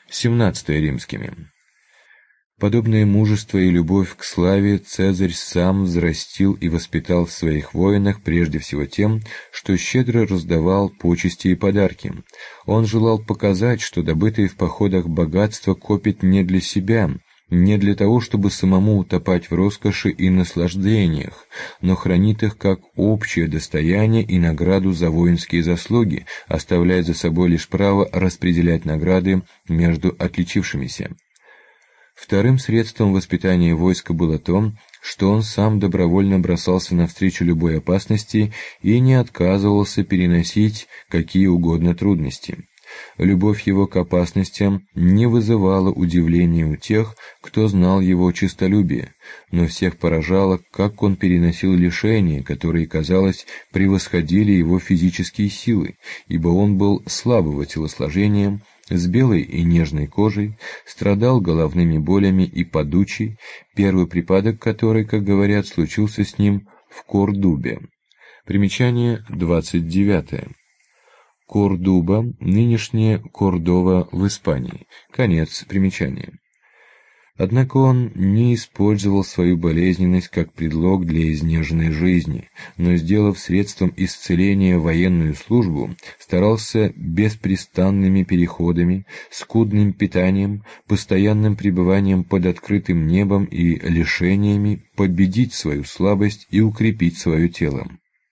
17 римскими. Подобное мужество и любовь к славе Цезарь сам взрастил и воспитал в своих воинах прежде всего тем, что щедро раздавал почести и подарки. Он желал показать, что добытые в походах богатства копит не для себя, не для того, чтобы самому утопать в роскоши и наслаждениях, но хранит их как общее достояние и награду за воинские заслуги, оставляя за собой лишь право распределять награды между отличившимися. Вторым средством воспитания войска было то, что он сам добровольно бросался навстречу любой опасности и не отказывался переносить какие угодно трудности. Любовь его к опасностям не вызывала удивления у тех, кто знал его честолюбие, но всех поражало, как он переносил лишения, которые, казалось, превосходили его физические силы, ибо он был слабого телосложения, с белой и нежной кожей, страдал головными болями и подучий, первый припадок которой, как говорят, случился с ним в Кордубе. Примечание 29. Кордуба, нынешняя Кордова в Испании. Конец примечания. Однако он не использовал свою болезненность как предлог для изнеженной жизни, но, сделав средством исцеления военную службу, старался беспрестанными переходами, скудным питанием, постоянным пребыванием под открытым небом и лишениями победить свою слабость и укрепить свое тело.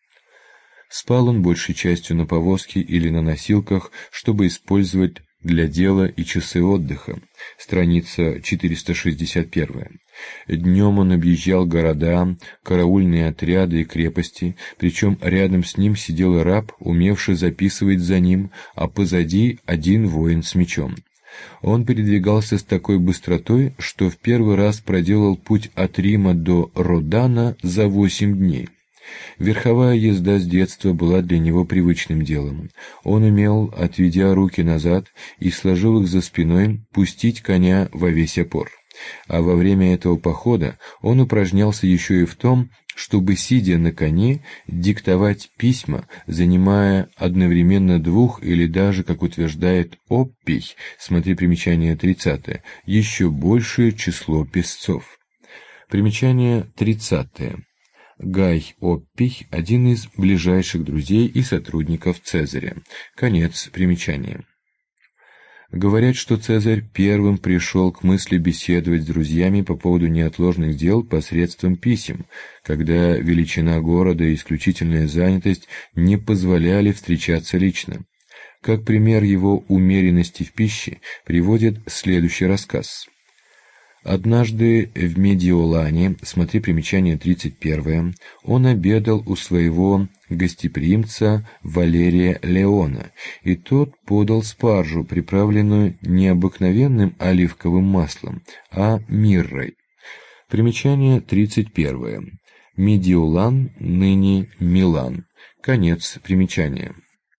Спал он большей частью на повозке или на носилках, чтобы использовать для дела и часы отдыха. Страница 461. Днем он объезжал города, караульные отряды и крепости, причем рядом с ним сидел раб, умевший записывать за ним, а позади один воин с мечом. Он передвигался с такой быстротой, что в первый раз проделал путь от Рима до Родана за 8 дней. Верховая езда с детства была для него привычным делом. Он умел, отведя руки назад и сложив их за спиной, пустить коня во весь опор. А во время этого похода он упражнялся еще и в том, чтобы, сидя на коне, диктовать письма, занимая одновременно двух или даже, как утверждает Оппий, смотри примечание 30, еще большее число писцов. Примечание 30. Гай Оппий – один из ближайших друзей и сотрудников Цезаря. Конец примечания. Говорят, что Цезарь первым пришел к мысли беседовать с друзьями по поводу неотложных дел посредством писем, когда величина города и исключительная занятость не позволяли встречаться лично. Как пример его умеренности в пище приводит следующий рассказ. Однажды в Медиолане, смотри примечание 31, он обедал у своего гостеприимца Валерия Леона, и тот подал спаржу, приправленную не обыкновенным оливковым маслом, а миррой. Примечание 31. Медиолан, ныне Милан. Конец примечания.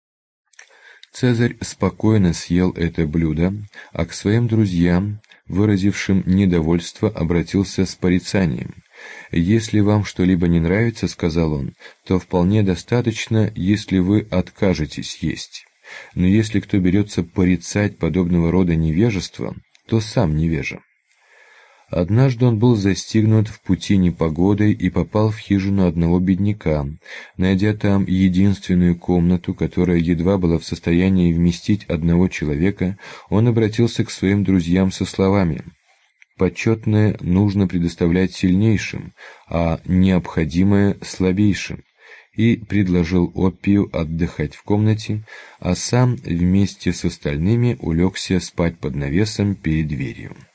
Цезарь спокойно съел это блюдо, а к своим друзьям, выразившим недовольство, обратился с порицанием. «Если вам что-либо не нравится, — сказал он, — то вполне достаточно, если вы откажетесь есть. Но если кто берется порицать подобного рода невежество, то сам невежа». Однажды он был застигнут в пути непогодой и попал в хижину одного бедняка. Найдя там единственную комнату, которая едва была в состоянии вместить одного человека, он обратился к своим друзьям со словами: «Почетное нужно предоставлять сильнейшим, а необходимое — слабейшим», и предложил Оппию отдыхать в комнате, а сам вместе с остальными улегся спать под навесом перед дверью.